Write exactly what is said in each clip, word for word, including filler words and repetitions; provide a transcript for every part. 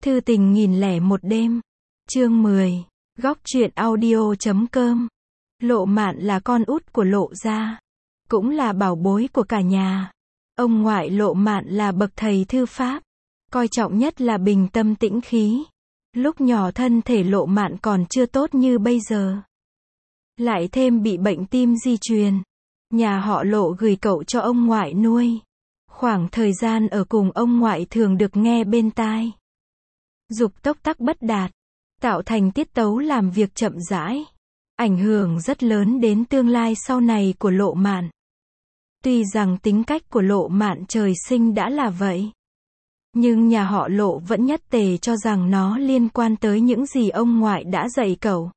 Thư tình nghìn lẻ một đêm. Chương mười. Góc truyện audio chấm com. Lộ Mạn là con út của Lộ gia, cũng là bảo bối của cả nhà. Ông ngoại Lộ Mạn là bậc thầy thư pháp, coi trọng nhất là bình tâm tĩnh khí. Lúc nhỏ thân thể Lộ Mạn còn chưa tốt như bây giờ, lại thêm bị bệnh tim di truyền. Nhà họ Lộ gửi cậu cho ông ngoại nuôi. Khoảng thời gian ở cùng ông ngoại thường được nghe bên tai. Dục tốc tắc bất đạt, tạo thành tiết tấu làm việc chậm rãi, ảnh hưởng rất lớn đến tương lai sau này của Lộ Mạn. Tuy rằng tính cách của Lộ Mạn trời sinh đã là vậy, nhưng nhà họ Lộ vẫn nhất tề cho rằng nó liên quan tới những gì ông ngoại đã dạy cậu.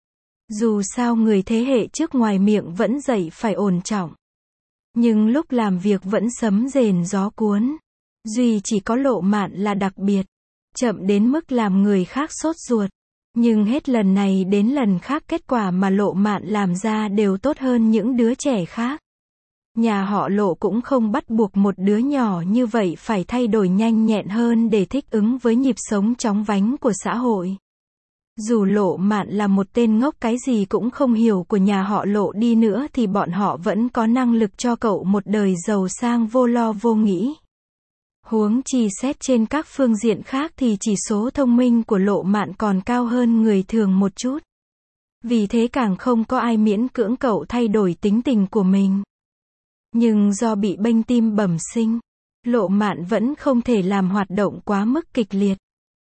Dù sao người thế hệ trước ngoài miệng vẫn dạy phải ổn trọng, nhưng lúc làm việc vẫn sấm rền gió cuốn. Duy chỉ có Lộ Mạn là đặc biệt, chậm đến mức làm người khác sốt ruột. Nhưng hết lần này đến lần khác kết quả mà Lộ Mạn làm ra đều tốt hơn những đứa trẻ khác. Nhà họ Lộ cũng không bắt buộc một đứa nhỏ như vậy phải thay đổi nhanh nhẹn hơn để thích ứng với nhịp sống chóng vánh của xã hội. Dù Lộ Mạn là một tên ngốc cái gì cũng không hiểu của nhà họ Lộ đi nữa thì bọn họ vẫn có năng lực cho cậu một đời giàu sang vô lo vô nghĩ. Huống chi xét trên các phương diện khác thì chỉ số thông minh của Lộ Mạn còn cao hơn người thường một chút. Vì thế càng không có ai miễn cưỡng cậu thay đổi tính tình của mình. Nhưng do bị bệnh tim bẩm sinh, Lộ Mạn vẫn không thể làm hoạt động quá mức kịch liệt.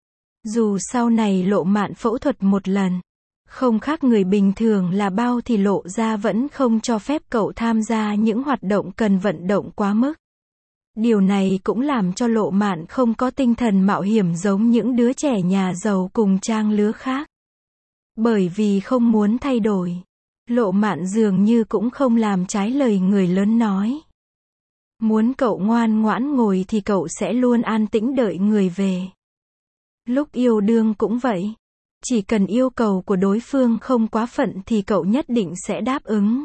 Dù sau này Lộ Mạn phẫu thuật một lần, không khác người bình thường là bao thì Lộ gia vẫn không cho phép cậu tham gia những hoạt động cần vận động quá mức. Điều này cũng làm cho Lộ Mạn không có tinh thần mạo hiểm giống những đứa trẻ nhà giàu cùng trang lứa khác. Bởi vì không muốn thay đổi, Lộ Mạn dường như cũng không làm trái lời người lớn nói. Muốn cậu ngoan ngoãn ngồi thì cậu sẽ luôn an tĩnh đợi người về. Lúc yêu đương cũng vậy. Chỉ cần yêu cầu của đối phương không quá phận thì cậu nhất định sẽ đáp ứng.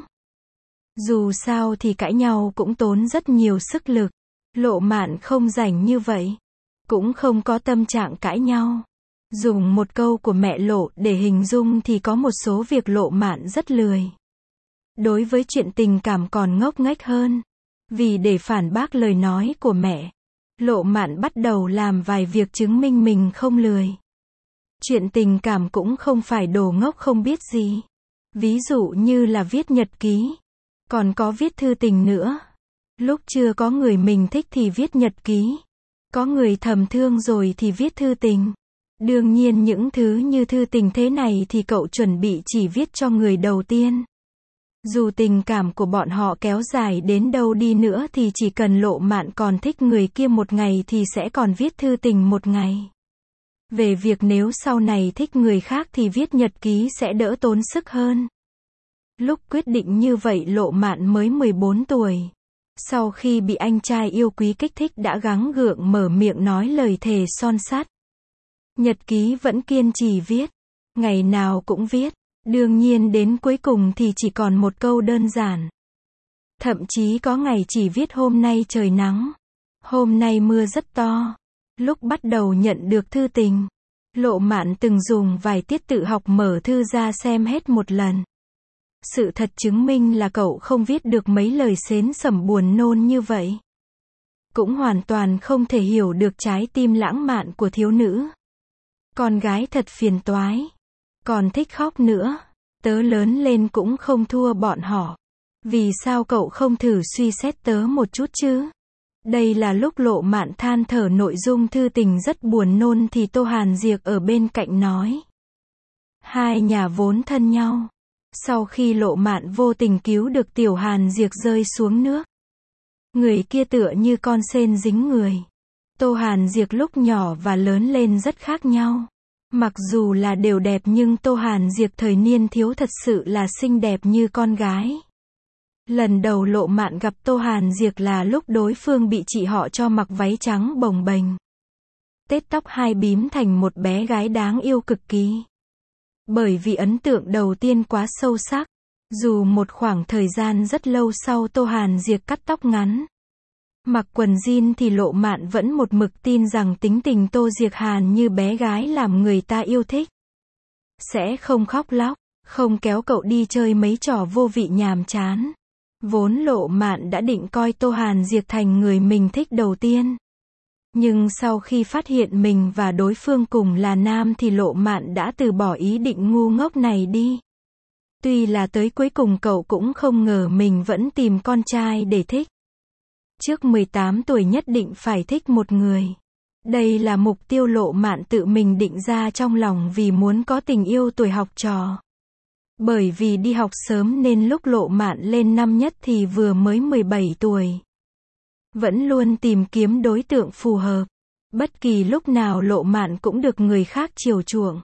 Dù sao thì cãi nhau cũng tốn rất nhiều sức lực. Lộ Mạn không rảnh như vậy, cũng không có tâm trạng cãi nhau. Dùng một câu của mẹ Lộ để hình dung thì có một số việc Lộ Mạn rất lười. Đối với chuyện tình cảm còn ngốc nghếch hơn. Vì để phản bác lời nói của mẹ, Lộ Mạn bắt đầu làm vài việc chứng minh mình không lười. Chuyện tình cảm cũng không phải đồ ngốc không biết gì. Ví dụ như là viết nhật ký, còn có viết thư tình nữa. Lúc chưa có người mình thích thì viết nhật ký, có người thầm thương rồi thì viết thư tình. Đương nhiên những thứ như thư tình thế này thì cậu chuẩn bị chỉ viết cho người đầu tiên. Dù tình cảm của bọn họ kéo dài đến đâu đi nữa thì chỉ cần Lộ Mạn còn thích người kia một ngày thì sẽ còn viết thư tình một ngày. Về việc nếu sau này thích người khác thì viết nhật ký sẽ đỡ tốn sức hơn. Lúc quyết định như vậy Lộ Mạn mới mười bốn tuổi. Sau khi bị anh trai yêu quý kích thích đã gắng gượng mở miệng nói lời thề son sắt. Nhật ký vẫn kiên trì viết, ngày nào cũng viết, đương nhiên đến cuối cùng thì chỉ còn một câu đơn giản. Thậm chí có ngày chỉ viết hôm nay trời nắng, hôm nay mưa rất to. Lúc bắt đầu nhận được thư tình, Lộ Mạn từng dùng vài tiết tự học mở thư ra xem hết một lần. Sự thật chứng minh là cậu không viết được mấy lời xến xẩm buồn nôn như vậy. Cũng hoàn toàn không thể hiểu được trái tim lãng mạn của thiếu nữ. Con gái thật phiền toái. Còn thích khóc nữa. Tớ lớn lên cũng không thua bọn họ. Vì sao cậu không thử suy xét tớ một chút chứ? Đây là lúc Lộ Mạn than thở nội dung thư tình rất buồn nôn thì Tô Hàn Diệc ở bên cạnh nói. Hai nhà vốn thân nhau. Sau khi Lộ Mạn vô tình cứu được Tiểu Hàn Diệc rơi xuống nước, người kia tựa như con sên dính người. Tô Hàn Diệc lúc nhỏ và lớn lên rất khác nhau. Mặc dù là đều đẹp nhưng Tô Hàn Diệc thời niên thiếu thật sự là xinh đẹp như con gái. Lần đầu Lộ Mạn gặp Tô Hàn Diệc là lúc đối phương bị chị họ cho mặc váy trắng bồng bềnh, tết tóc hai bím thành một bé gái đáng yêu cực kỳ. Bởi vì ấn tượng đầu tiên quá sâu sắc, dù một khoảng thời gian rất lâu sau Tô Hàn Diệc cắt tóc ngắn, Mặc quần jean thì Lộ Mạn vẫn một mực tin rằng tính tình Tô Diệc Hàn như bé gái làm người ta yêu thích. Sẽ không khóc lóc, không kéo cậu đi chơi mấy trò vô vị nhàm chán. Vốn Lộ Mạn đã định coi Tô Hàn Diệc thành người mình thích đầu tiên. Nhưng sau khi phát hiện mình và đối phương cùng là nam thì Lộ Mạn đã từ bỏ ý định ngu ngốc này đi. Tuy là tới cuối cùng cậu cũng không ngờ mình vẫn tìm con trai để thích. Trước mười tám tuổi nhất định phải thích một người. Đây là mục tiêu Lộ Mạn tự mình định ra trong lòng vì muốn có tình yêu tuổi học trò. Bởi vì đi học sớm nên lúc Lộ Mạn lên năm nhất thì vừa mới mười bảy tuổi. Vẫn luôn tìm kiếm đối tượng phù hợp. Bất kỳ lúc nào Lộ Mạn cũng được người khác chiều chuộng.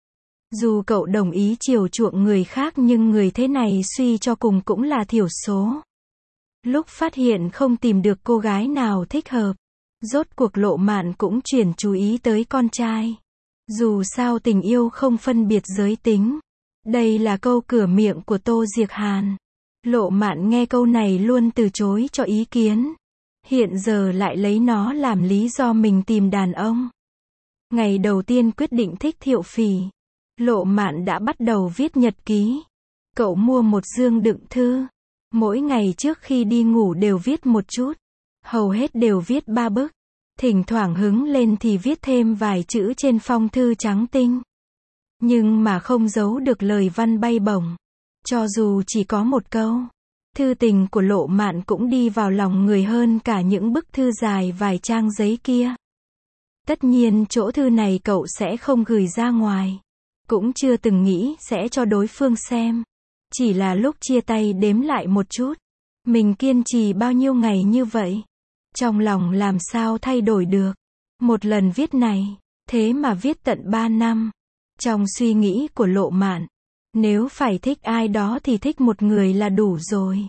Dù cậu đồng ý chiều chuộng người khác nhưng người thế này suy cho cùng cũng là thiểu số. Lúc phát hiện không tìm được cô gái nào thích hợp, rốt cuộc Lộ Mạn cũng chuyển chú ý tới con trai. Dù sao tình yêu không phân biệt giới tính. Đây là câu cửa miệng của Tô Diệc Hàn. Lộ Mạn nghe câu này luôn từ chối cho ý kiến. Hiện giờ lại lấy nó làm lý do mình tìm đàn ông. Ngày đầu tiên quyết định thích Thiệu Phỉ, Lộ Mạn đã bắt đầu viết nhật ký. Cậu mua một dương đựng thư. Mỗi ngày trước khi đi ngủ đều viết một chút. Hầu hết đều viết ba bức. Thỉnh thoảng hứng lên thì viết thêm vài chữ trên phong thư trắng tinh. Nhưng mà không giấu được lời văn bay bổng. Cho dù chỉ có một câu, thư tình của Lộ Mạn cũng đi vào lòng người hơn cả những bức thư dài vài trang giấy kia. Tất nhiên chỗ thư này cậu sẽ không gửi ra ngoài. Cũng chưa từng nghĩ sẽ cho đối phương xem. Chỉ là lúc chia tay đếm lại một chút. Mình kiên trì bao nhiêu ngày như vậy. Trong lòng làm sao thay đổi được. Một lần viết này, thế mà viết tận ba năm. Trong suy nghĩ của Lộ Mạn, nếu phải thích ai đó thì thích một người là đủ rồi.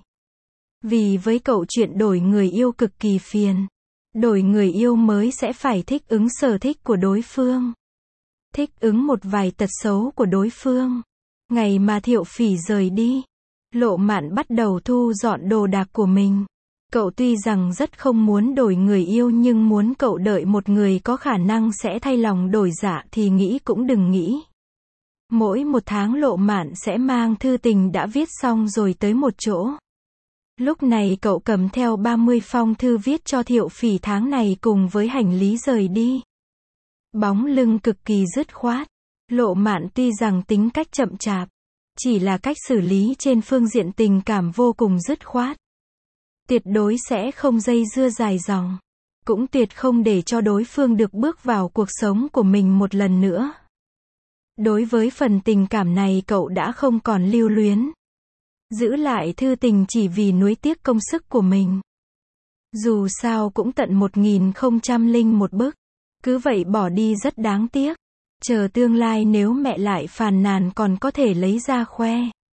Vì với cậu chuyện đổi người yêu cực kỳ phiền. Đổi người yêu mới sẽ phải thích ứng sở thích của đối phương. Thích ứng một vài tật xấu của đối phương. Ngày mà Thiệu Phỉ rời đi, Lộ Mạn bắt đầu thu dọn đồ đạc của mình. Cậu tuy rằng rất không muốn đổi người yêu nhưng muốn cậu đợi một người có khả năng sẽ thay lòng đổi dạ thì nghĩ cũng đừng nghĩ. Mỗi một tháng Lộ Mạn sẽ mang thư tình đã viết xong rồi tới một chỗ. Lúc này cậu cầm theo ba mươi phong thư viết cho Thiệu Phỉ tháng này cùng với hành lý rời đi. Bóng lưng cực kỳ dứt khoát. Lộ Mạn tuy rằng tính cách chậm chạp, chỉ là cách xử lý trên phương diện tình cảm vô cùng dứt khoát. Tuyệt đối sẽ không dây dưa dài dòng. Cũng tuyệt không để cho đối phương được bước vào cuộc sống của mình một lần nữa. Đối với phần tình cảm này cậu đã không còn lưu luyến. Giữ lại thư tình chỉ vì nuối tiếc công sức của mình. Dù sao cũng tận một nghìn không trăm lẻ một bức. Cứ vậy bỏ đi rất đáng tiếc. Chờ tương lai nếu mẹ lại phàn nàn còn có thể lấy ra khoe.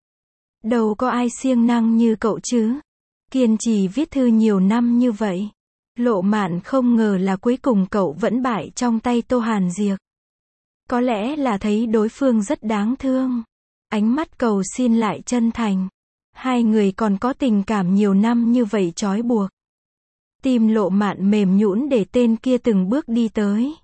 Đâu có ai siêng năng như cậu chứ. Kiên trì viết thư nhiều năm như vậy. Lộ Mạn không ngờ là cuối cùng cậu vẫn bại trong tay Tô Hàn Diệc. Có lẽ là thấy đối phương rất đáng thương. Ánh mắt cầu xin lại chân thành. Hai người còn có tình cảm nhiều năm như vậy trói buộc. Tim Lộ Mạn mềm nhũn để tên kia từng bước đi tới.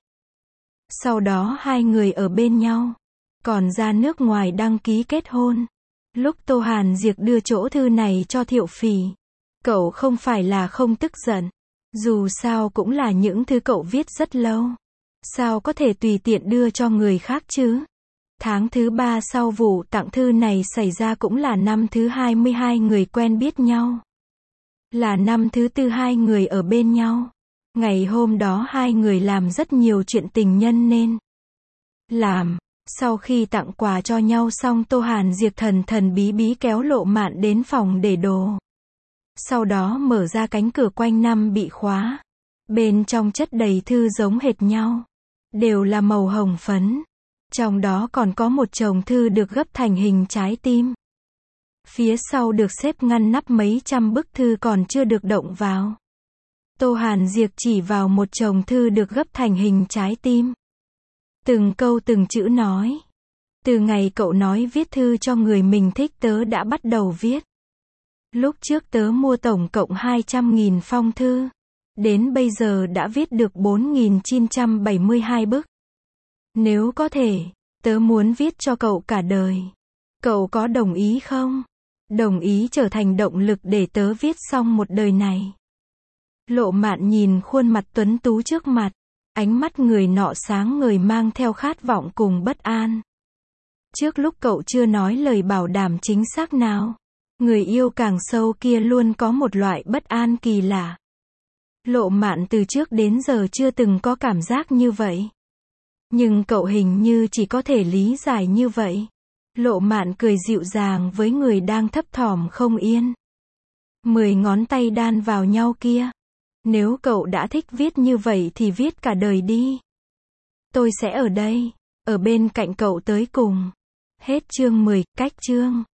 Sau đó hai người ở bên nhau. Còn ra nước ngoài đăng ký kết hôn. Lúc Tô Hàn Diệc đưa chỗ thư này cho Thiệu Phỉ, cậu không phải là không tức giận. Dù sao cũng là những thứ cậu viết rất lâu. Sao có thể tùy tiện đưa cho người khác chứ? Tháng thứ ba sau vụ tặng thư này xảy ra cũng là năm thứ hai mươi hai người quen biết nhau. Là năm thứ tư hai người ở bên nhau. Ngày hôm đó hai người làm rất nhiều chuyện tình nhân nên làm. Sau khi tặng quà cho nhau xong Tô Hàn Diệc thần thần bí bí kéo Lộ Mạn đến phòng để đồ. Sau đó mở ra cánh cửa quanh năm bị khóa. Bên trong chất đầy thư giống hệt nhau. Đều là màu hồng phấn. Trong đó còn có một chồng thư được gấp thành hình trái tim. Phía sau được xếp ngăn nắp mấy trăm bức thư còn chưa được động vào. Tô Hàn Diệc chỉ vào một chồng thư được gấp thành hình trái tim. Từng câu từng chữ nói. Từ ngày cậu nói viết thư cho người mình thích tớ đã bắt đầu viết. Lúc trước tớ mua tổng cộng hai trăm nghìn phong thư. Đến bây giờ đã viết được bốn nghìn chín trăm bảy mươi hai bức. Nếu có thể, tớ muốn viết cho cậu cả đời. Cậu có đồng ý không? Đồng ý trở thành động lực để tớ viết xong một đời này. Lộ Mạn nhìn khuôn mặt tuấn tú trước mặt, ánh mắt người nọ sáng ngời mang theo khát vọng cùng bất an. Trước lúc cậu chưa nói lời bảo đảm chính xác nào, người yêu càng sâu kia luôn có một loại bất an kỳ lạ. Lộ Mạn từ trước đến giờ chưa từng có cảm giác như vậy. Nhưng cậu hình như chỉ có thể lý giải như vậy. Lộ Mạn cười dịu dàng với người đang thấp thỏm không yên. Mười ngón tay đan vào nhau kia. Nếu cậu đã thích viết như vậy thì viết cả đời đi. Tôi sẽ ở đây, ở bên cạnh cậu tới cùng. Hết chương mười, cách chương.